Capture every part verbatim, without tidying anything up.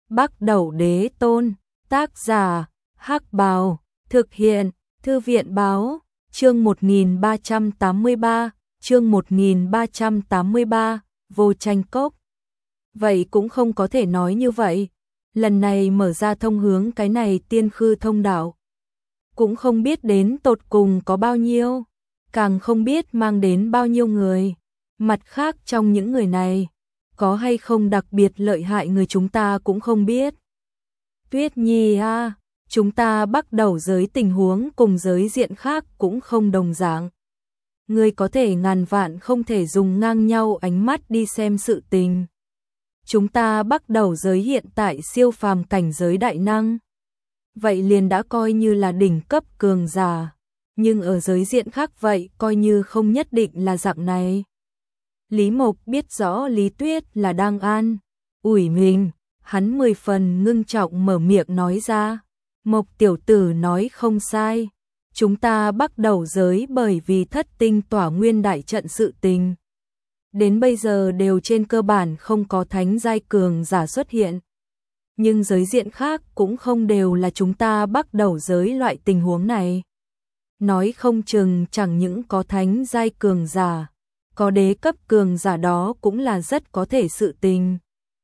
Bắc Đẩu Đế Tôn, tác giả, Hắc Bào, thực hiện, Thư viện Báo, chương một nghìn ba trăm tám mươi ba, chương một nghìn ba trăm tám mươi ba, Vô Tranh Cốc. Vậy cũng không có thể nói như vậy, lần này mở ra thông hướng cái này tiên khư thông đạo. Cũng không biết đến tột cùng có bao nhiêu, càng không biết mang đến bao nhiêu người. Mặt khác trong những người này, có hay không đặc biệt lợi hại người chúng ta cũng không biết. Tuyết Nhi a, chúng ta bắt đầu giới tình huống cùng giới diện khác cũng không đồng dạng. Ngươi có thể ngàn vạn không thể dùng ngang nhau ánh mắt đi xem sự tình. Chúng ta bắt đầu giới hiện tại siêu phàm cảnh giới đại năng. Vậy liền đã coi như là đỉnh cấp cường giả, nhưng ở giới diện khác vậy coi như không nhất định là dạng này. Lý Mộc biết rõ Lý Tuyết là đang an ủi mình, hắn mười phần ngưng trọng mở miệng nói ra. Mộc tiểu tử nói không sai, chúng ta bắt đầu giới bởi vì thất tinh tỏa nguyên đại trận sự tình. Đến bây giờ đều trên cơ bản không có thánh giai cường giả xuất hiện. Nhưng giới diện khác cũng không đều là chúng ta bắt đầu giới loại tình huống này. Nói không chừng chẳng những có thánh giai cường giả, có đế cấp cường giả đó cũng là rất có thể sự tình.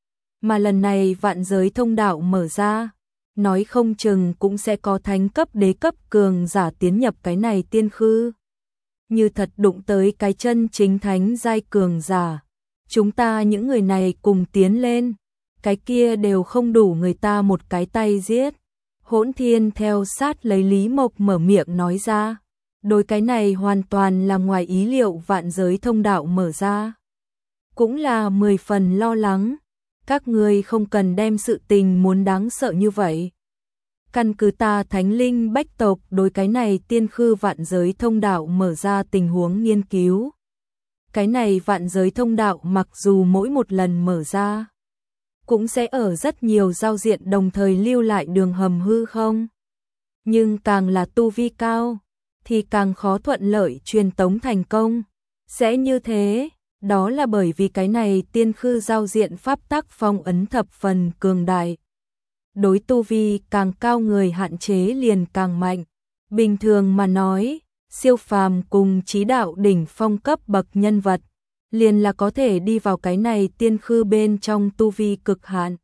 Mà lần này vạn giới thông đạo mở ra, nói không chừng cũng sẽ có thánh cấp đế cấp cường giả tiến nhập cái này tiên khư. Như thật đụng tới cái chân chính thánh giai cường giả, chúng ta những người này cùng tiến lên, cái kia đều không đủ người ta một cái tay giết. Hỗn Thiên theo sát lấy Lý Mộc mở miệng nói ra. Đối cái này hoàn toàn là ngoài ý liệu vạn giới thông đạo mở ra. Cũng là mười phần lo lắng. Các ngươi không cần đem sự tình muốn đáng sợ như vậy. Căn cứ ta thánh linh bách tộc đối cái này tiên khư vạn giới thông đạo mở ra tình huống nghiên cứu. Cái này vạn giới thông đạo mặc dù mỗi một lần mở ra, cũng sẽ ở rất nhiều giao diện đồng thời lưu lại đường hầm hư không. Nhưng càng là tu vi cao, thì càng khó thuận lợi truyền tống thành công. Sẽ như thế, đó là bởi vì cái này tiên khư giao diện pháp tắc phong ấn thập phần cường đại. Đối tu vi càng cao người hạn chế liền càng mạnh. Bình thường mà nói, siêu phàm cùng chí đạo đỉnh phong cấp bậc nhân vật, liền là có thể đi vào cái này tiên khư bên trong tu vi cực hạn.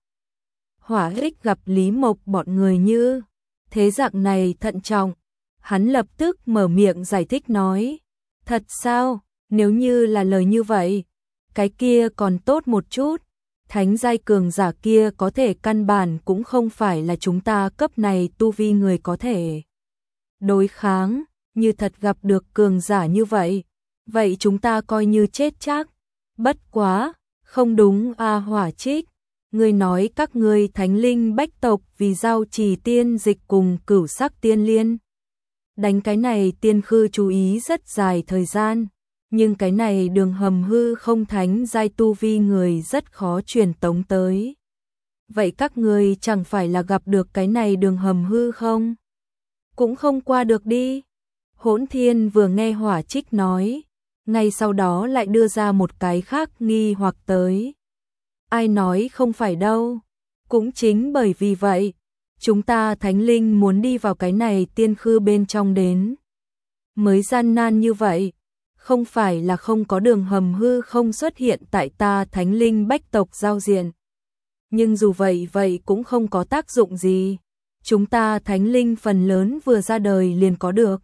Hỏa Ích gặp Lý Mộc bọn người như thế dạng này thận trọng, hắn lập tức mở miệng giải thích nói. Thật sao, nếu như là lời như vậy, cái kia còn tốt một chút. Thánh giai cường giả kia có thể căn bản cũng không phải là chúng ta cấp này tu vi người có thể đối kháng. Như thật gặp được cường giả như vậy, vậy chúng ta coi như chết chắc. Bất quá, không đúng a Hỏa Trích. Ngươi nói các ngươi thánh linh bách tộc vì giao trì tiên dịch cùng cửu sắc tiên liên. Đánh cái này tiên khư chú ý rất dài thời gian, nhưng cái này đường hầm hư không thánh giai tu vi người rất khó truyền tống tới. Vậy các ngươi chẳng phải là gặp được cái này đường hầm hư không? Cũng không qua được đi. Hỗn Thiên vừa nghe Hỏa Trích nói, ngay sau đó lại đưa ra một cái khác nghi hoặc tới. Ai nói không phải đâu, cũng chính bởi vì vậy, chúng ta thánh linh muốn đi vào cái này tiên khư bên trong đến. Mới gian nan như vậy, không phải là không có đường hầm hư không xuất hiện tại ta thánh linh bách tộc giao diện. Nhưng dù vậy vậy cũng không có tác dụng gì, chúng ta thánh linh phần lớn vừa ra đời liền có được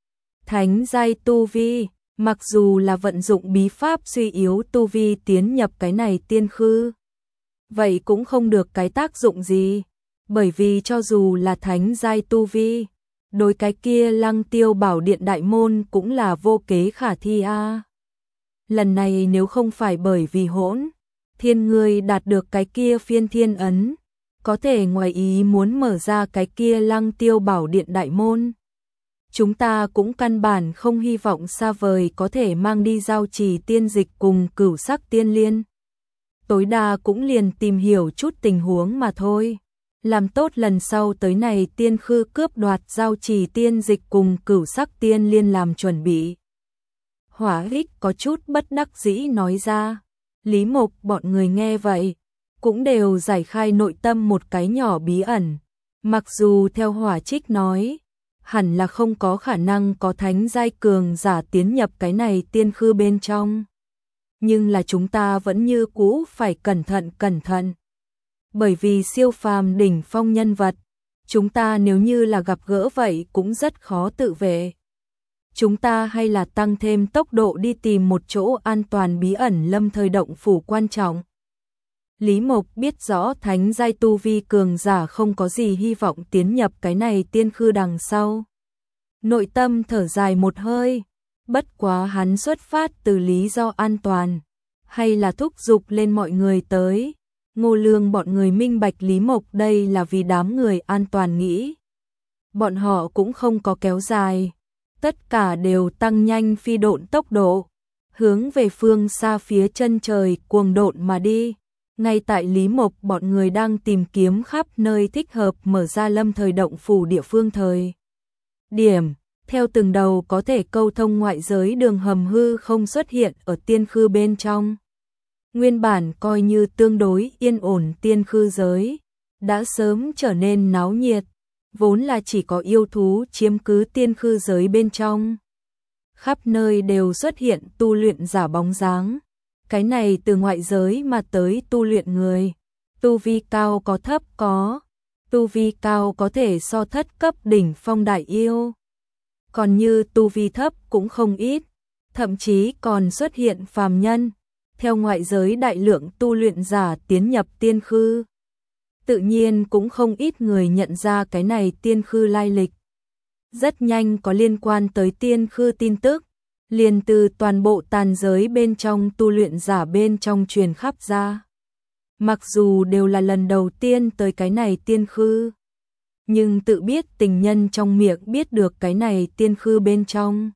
thánh giai tu vi, mặc dù là vận dụng bí pháp suy yếu tu vi tiến nhập cái này tiên khư, vậy cũng không được cái tác dụng gì, bởi vì cho dù là thánh giai tu vi, đối cái kia Lăng Tiêu Bảo Điện đại môn cũng là vô kế khả thi a. À. Lần này nếu không phải bởi vì Hỗn Thiên ngươi đạt được cái kia phiên thiên ấn, có thể ngoài ý muốn mở ra cái kia Lăng Tiêu Bảo Điện đại môn, chúng ta cũng căn bản không hy vọng xa vời có thể mang đi giao trì tiên dịch cùng cửu sắc tiên liên. Tối đa cũng liền tìm hiểu chút tình huống mà thôi. Làm tốt lần sau tới này tiên khư cướp đoạt giao trì tiên dịch cùng cửu sắc tiên liên làm chuẩn bị. Hỏa Ích có chút bất đắc dĩ nói ra. Lý Mộc bọn người nghe vậy, cũng đều giải khai nội tâm một cái nhỏ bí ẩn. Mặc dù theo Hỏa Trích nói, hẳn là không có khả năng có thánh giai cường giả tiến nhập cái này tiên khư bên trong. Nhưng là chúng ta vẫn như cũ phải cẩn thận cẩn thận. Bởi vì siêu phàm đỉnh phong nhân vật, chúng ta nếu như là gặp gỡ vậy cũng rất khó tự vệ. Chúng ta hay là tăng thêm tốc độ đi tìm một chỗ an toàn bí ẩn lâm thời động phủ quan trọng. Lý Mộc biết rõ thánh giai tu vi cường giả không có gì hy vọng tiến nhập cái này tiên khư đằng sau. Nội tâm thở dài một hơi, bất quá hắn xuất phát từ lý do an toàn, hay là thúc giục lên mọi người tới. Ngô Lương bọn người minh bạch Lý Mộc đây là vì đám người an toàn nghĩ. Bọn họ cũng không có kéo dài, tất cả đều tăng nhanh phi độn tốc độ, hướng về phương xa phía chân trời cuồng độn mà đi. Ngay tại Lý Mộc bọn người đang tìm kiếm khắp nơi thích hợp mở ra lâm thời động phủ địa phương thời điểm, theo từng đầu có thể câu thông ngoại giới đường hầm hư không xuất hiện ở tiên khư bên trong. Nguyên bản coi như tương đối yên ổn tiên khư giới, đã sớm trở nên náo nhiệt, vốn là chỉ có yêu thú chiếm cứ tiên khư giới bên trong. Khắp nơi đều xuất hiện tu luyện giả bóng dáng. Cái này từ ngoại giới mà tới tu luyện người, tu vi cao có thấp có, tu vi cao có thể so thất cấp đỉnh phong đại yêu. Còn như tu vi thấp cũng không ít, thậm chí còn xuất hiện phàm nhân, theo ngoại giới đại lượng tu luyện giả tiến nhập tiên khư. Tự nhiên cũng không ít người nhận ra cái này tiên khư lai lịch. Rất nhanh có liên quan tới tiên khư tin tức, liền từ toàn bộ tàn giới bên trong tu luyện giả bên trong truyền khắp ra. Mặc dù đều là lần đầu tiên tới cái này tiên khư, nhưng tự biết tình nhân trong miệng biết được cái này tiên khư bên trong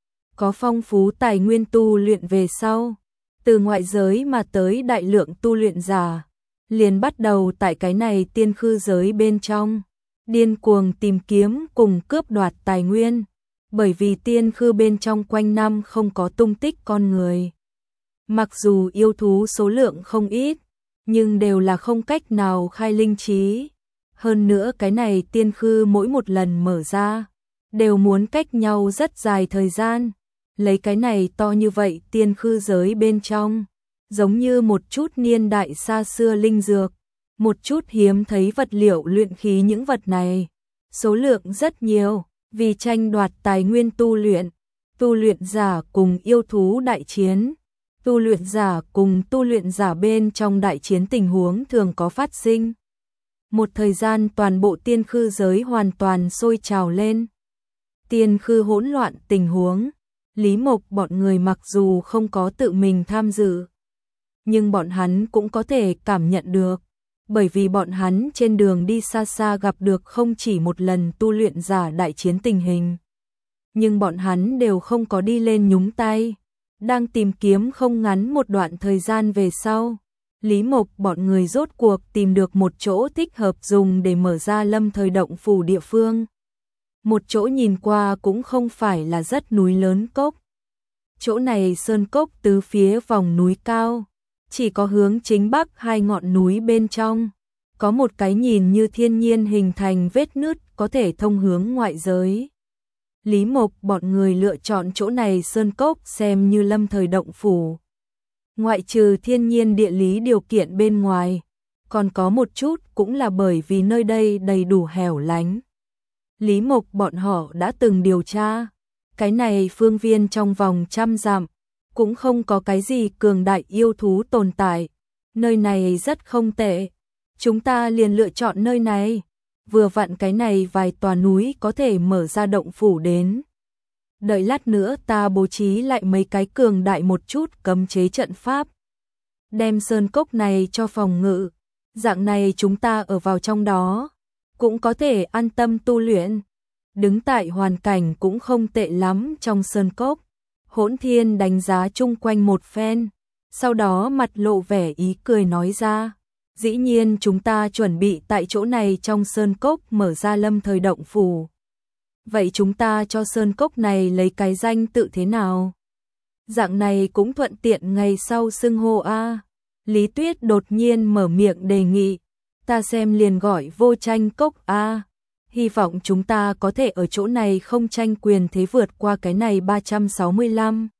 có phong phú tài nguyên tu luyện về sau, từ ngoại giới mà tới đại lượng tu luyện giả, liền bắt đầu tại cái này tiên khư giới bên trong điên cuồng tìm kiếm cùng cướp đoạt tài nguyên. Bởi vì tiên khư bên trong quanh năm không có tung tích con người. Mặc dù yêu thú số lượng không ít, nhưng đều là không cách nào khai linh trí. Hơn nữa cái này tiên khư mỗi một lần mở ra, đều muốn cách nhau rất dài thời gian. Lấy cái này to như vậy tiên khư giới bên trong, giống như một chút niên đại xa xưa linh dược, một chút hiếm thấy vật liệu luyện khí, những vật này, số lượng rất nhiều. Vì tranh đoạt tài nguyên tu luyện, tu luyện giả cùng yêu thú đại chiến, tu luyện giả cùng tu luyện giả bên trong đại chiến tình huống thường có phát sinh. Một thời gian toàn bộ tiên khư giới hoàn toàn sôi trào lên. Tiên khư hỗn loạn tình huống, Lý Mộc bọn người mặc dù không có tự mình tham dự, nhưng bọn hắn cũng có thể cảm nhận được. Bởi vì bọn hắn trên đường đi xa xa gặp được không chỉ một lần tu luyện giả đại chiến tình hình. Nhưng bọn hắn đều không có đi lên nhúng tay. Đang tìm kiếm không ngắn một đoạn thời gian về sau, Lý Mộc bọn người rốt cuộc tìm được một chỗ thích hợp dùng để mở ra lâm thời động phủ địa phương. Một chỗ nhìn qua cũng không phải là rất núi lớn cốc. Chỗ này sơn cốc tứ phía vòng núi cao, chỉ có hướng chính bắc hai ngọn núi bên trong, có một cái nhìn như thiên nhiên hình thành vết nứt có thể thông hướng ngoại giới. Lý Mộc bọn người lựa chọn chỗ này sơn cốc xem như lâm thời động phủ. Ngoại trừ thiên nhiên địa lý điều kiện bên ngoài, còn có một chút cũng là bởi vì nơi đây đầy đủ hẻo lánh. Lý Mộc bọn họ đã từng điều tra, cái này phương viên trong vòng trăm dặm, cũng không có cái gì cường đại yêu thú tồn tại. Nơi này rất không tệ, chúng ta liền lựa chọn nơi này. Vừa vặn cái này vài tòa núi có thể mở ra động phủ đến. Đợi lát nữa ta bố trí lại mấy cái cường đại một chút cấm chế trận pháp, đem sơn cốc này cho phòng ngự. Dạng này chúng ta ở vào trong đó, cũng có thể an tâm tu luyện. Đứng tại hoàn cảnh cũng không tệ lắm trong sơn cốc. Hỗn Thiên đánh giá chung quanh một phen, sau đó mặt lộ vẻ ý cười nói ra, dĩ nhiên chúng ta chuẩn bị tại chỗ này trong sơn cốc mở ra lâm thời động phủ. Vậy chúng ta cho sơn cốc này lấy cái danh tự thế nào? Dạng này cũng thuận tiện ngày sau xưng hô a. Lý Tuyết đột nhiên mở miệng đề nghị, ta xem liền gọi vô tranh cốc a. Hy vọng chúng ta có thể ở chỗ này không tranh quyền thế vượt qua cái này ba trăm sáu mươi lăm.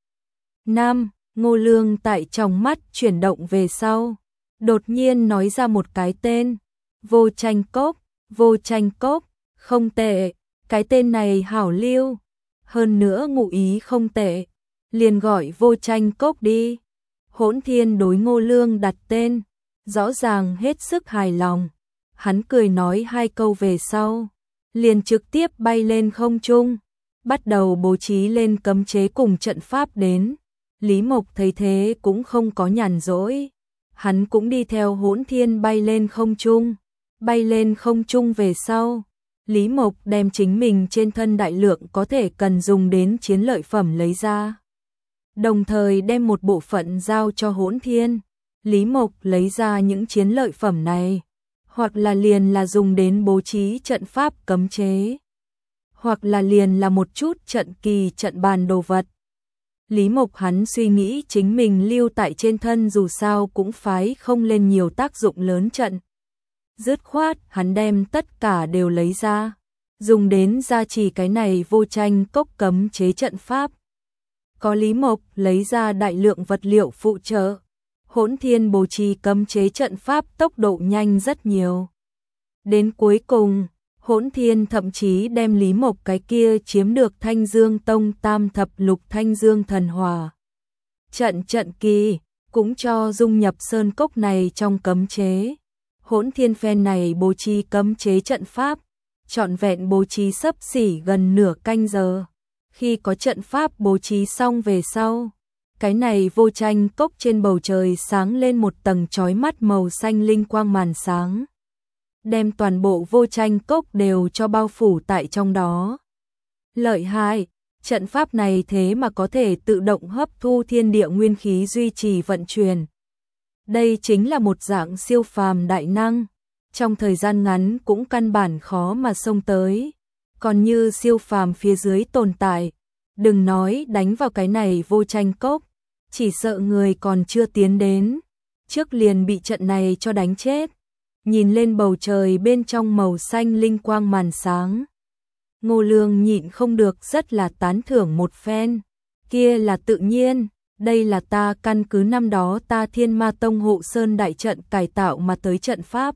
Năm, Ngô Lương tại trong mắt chuyển động về sau, đột nhiên nói ra một cái tên, vô tranh cốc, vô tranh cốc, không tệ, cái tên này hảo lưu, hơn nữa ngụ ý không tệ, liền gọi vô tranh cốc đi. Hỗn Thiên đối Ngô Lương đặt tên, rõ ràng hết sức hài lòng, hắn cười nói hai câu về sau, liền trực tiếp bay lên không trung, bắt đầu bố trí lên cấm chế cùng trận pháp đến. Lý Mộc thấy thế cũng không có nhàn rỗi, hắn cũng đi theo Hỗn Thiên bay lên không trung, bay lên không trung về sau, Lý Mộc đem chính mình trên thân đại lượng có thể cần dùng đến chiến lợi phẩm lấy ra, đồng thời đem một bộ phận giao cho Hỗn Thiên. Lý Mộc lấy ra những chiến lợi phẩm này, hoặc là liền là dùng đến bố trí trận pháp cấm chế, hoặc là liền là một chút trận kỳ trận bàn đồ vật. Lý Mộc hắn suy nghĩ chính mình lưu tại trên thân dù sao cũng phái không lên nhiều tác dụng lớn trận. Dứt khoát hắn đem tất cả đều lấy ra, dùng đến gia trì cái này vô tranh cốc cấm chế trận pháp. Có Lý Mộc lấy ra đại lượng vật liệu phụ trợ, Hỗn Thiên bố trí cấm chế trận pháp tốc độ nhanh rất nhiều. Đến cuối cùng, Hỗn Thiên thậm chí đem Lý Mộc cái kia chiếm được Thanh Dương Tông Tam Thập Lục Thanh Dương Thần Hỏa trận trận kỳ, cũng cho dung nhập sơn cốc này trong cấm chế. Hỗn Thiên phen này bố trí cấm chế trận pháp, trọn vẹn bố trí xấp xỉ gần nửa canh giờ. Khi có trận pháp bố trí xong về sau, cái này vô tranh cốc trên bầu trời sáng lên một tầng chói mắt màu xanh linh quang màn sáng, đem toàn bộ vô tranh cốc đều cho bao phủ tại trong đó. Lợi hại, trận pháp này thế mà có thể tự động hấp thu thiên địa nguyên khí duy trì vận chuyển. Đây chính là một dạng siêu phàm đại năng, trong thời gian ngắn cũng căn bản khó mà xông tới. Còn như siêu phàm phía dưới tồn tại, đừng nói đánh vào cái này vô tranh cốc, chỉ sợ người còn chưa tiến đến, trước liền bị trận này cho đánh chết. Nhìn lên bầu trời bên trong màu xanh linh quang màn sáng, Ngô Lương nhịn không được rất là tán thưởng một phen. Kia là tự nhiên, đây là ta căn cứ năm đó ta Thiên Ma Tông hộ sơn đại trận cải tạo mà tới trận pháp.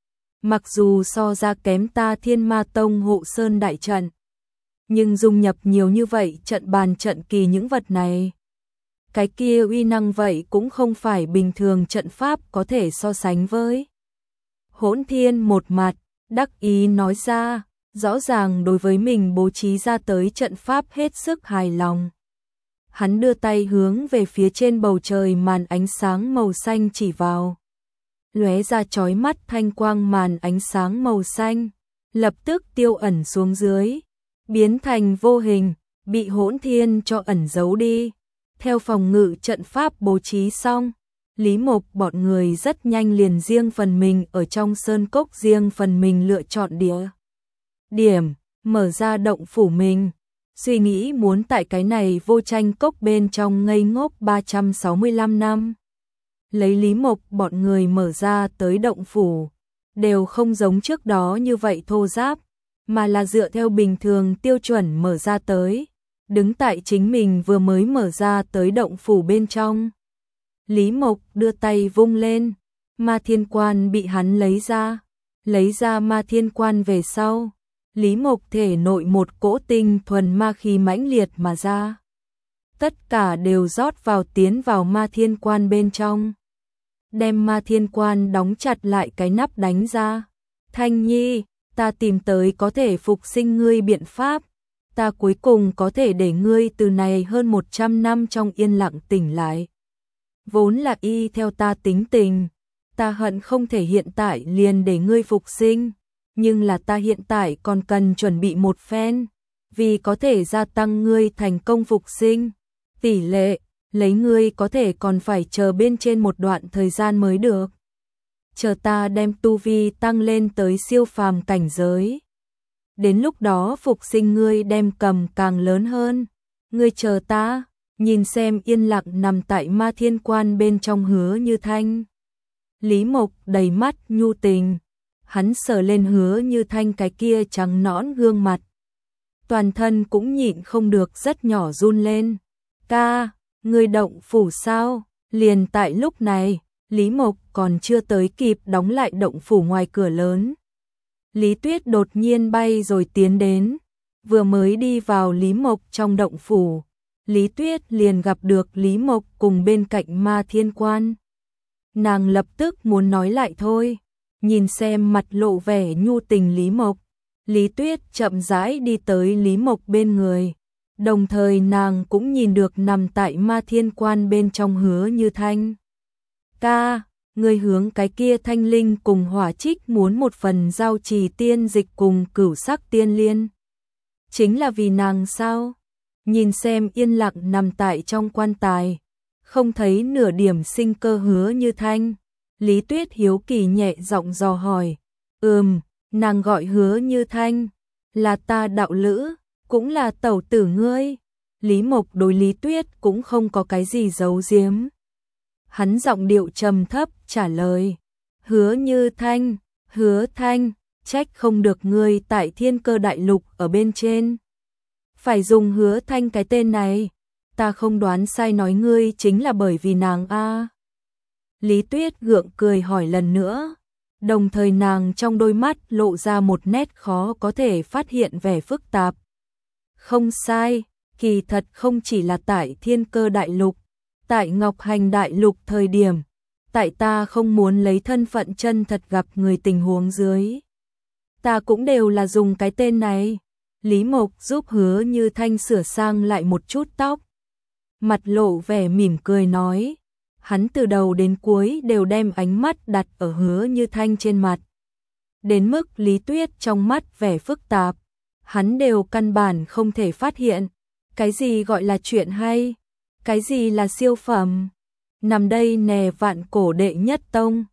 Mặc dù so ra kém ta Thiên Ma Tông hộ sơn đại trận, nhưng dung nhập nhiều như vậy trận bàn trận kỳ những vật này, cái kia uy năng vậy cũng không phải bình thường trận pháp có thể so sánh với. Hỗn Thiên một mặt đắc ý nói ra, rõ ràng đối với mình bố trí ra tới trận pháp hết sức hài lòng. Hắn đưa tay hướng về phía trên bầu trời màn ánh sáng màu xanh chỉ vào, lóe ra chói mắt thanh quang màn ánh sáng màu xanh, lập tức tiêu ẩn xuống dưới, biến thành vô hình, bị Hỗn Thiên cho ẩn giấu đi. Theo phòng ngự trận pháp bố trí xong, Lý Mộc bọn người rất nhanh liền riêng phần mình ở trong sơn cốc riêng phần mình lựa chọn địa điểm, mở ra động phủ mình, suy nghĩ muốn tại cái này vô tranh cốc bên trong ngây ngốc ba trăm sáu mươi lăm năm. Lấy Lý Mộc bọn người mở ra tới động phủ, đều không giống trước đó như vậy thô ráp, mà là dựa theo bình thường tiêu chuẩn mở ra tới, đứng tại chính mình vừa mới mở ra tới động phủ bên trong. Lý Mộc đưa tay vung lên, Ma Thiên Quan bị hắn lấy ra, lấy ra Ma Thiên Quan về sau, Lý Mộc thể nội một cỗ tinh thuần ma khí mãnh liệt mà ra. Tất cả đều rót vào tiến vào Ma Thiên Quan bên trong. Đem Ma Thiên Quan đóng chặt lại cái nắp đánh ra. Thanh Nhi, ta tìm tới có thể phục sinh ngươi biện pháp. Ta cuối cùng có thể để ngươi từ này hơn một trăm năm trong yên lặng tỉnh lại. Vốn là y theo ta tính tình, ta hận không thể hiện tại liền để ngươi phục sinh, nhưng là ta hiện tại còn cần chuẩn bị một phen, vì có thể gia tăng ngươi thành công phục sinh tỷ lệ, lấy ngươi có thể còn phải chờ bên trên một đoạn thời gian mới được. Chờ ta đem tu vi tăng lên tới siêu phàm cảnh giới, đến lúc đó phục sinh ngươi đem cầm càng lớn hơn. Ngươi chờ ta. Nhìn xem yên lặng nằm tại Ma Thiên Quan bên trong Hứa Như Thanh, Lý Mộc đầy mắt nhu tình, hắn sờ lên Hứa Như Thanh cái kia trắng nõn gương mặt. Toàn thân cũng nhịn không được rất nhỏ run lên. Ca, người động phủ sao? Liền tại lúc này, Lý Mộc còn chưa tới kịp đóng lại động phủ ngoài cửa lớn. Lý Tuyết đột nhiên bay rồi tiến đến, vừa mới đi vào Lý Mộc trong động phủ. Lý Tuyết liền gặp được Lý Mộc cùng bên cạnh Ma Thiên Quan. Nàng lập tức muốn nói lại thôi, nhìn xem mặt lộ vẻ nhu tình Lý Mộc. Lý Tuyết chậm rãi đi tới Lý Mộc bên người, đồng thời nàng cũng nhìn được nằm tại Ma Thiên Quan bên trong Hứa Như Thanh. Ca, người hướng cái kia thanh linh cùng hỏa trích muốn một phần giao trì tiên dịch cùng cửu sắc tiên liên. Chính là vì nàng sao? Nhìn xem yên lặng nằm tại trong quan tài, không thấy nửa điểm sinh cơ Hứa Như Thanh. Lý Tuyết hiếu kỳ nhẹ giọng dò hỏi. Ừm, nàng gọi Hứa Như Thanh, là ta đạo lữ, cũng là tẩu tử ngươi. Lý Mộc đối Lý Tuyết cũng không có cái gì giấu giếm. Hắn giọng điệu trầm thấp trả lời. Hứa Như Thanh, Hứa Thanh, trách không được ngươi tại Thiên Cơ Đại Lục ở bên trên phải dùng Hứa Thanh cái tên này, ta không đoán sai nói ngươi chính là bởi vì nàng a. Lý Tuyết gượng cười hỏi lần nữa, đồng thời nàng trong đôi mắt lộ ra một nét khó có thể phát hiện vẻ phức tạp. Không sai, kỳ thật không chỉ là tại Thiên Cơ Đại Lục, tại Ngọc Hành Đại Lục thời điểm, tại ta không muốn lấy thân phận chân thật gặp người tình huống dưới, ta cũng đều là dùng cái tên này. Lý Mộc giúp Hứa Như Thanh sửa sang lại một chút tóc, mặt lộ vẻ mỉm cười nói, hắn từ đầu đến cuối đều đem ánh mắt đặt ở Hứa Như Thanh trên mặt. Đến mức Lý Tuyết trong mắt vẻ phức tạp, hắn đều căn bản không thể phát hiện, cái gì gọi là chuyện hay, cái gì là siêu phẩm. Nằm đây nè vạn cổ đệ nhất tông,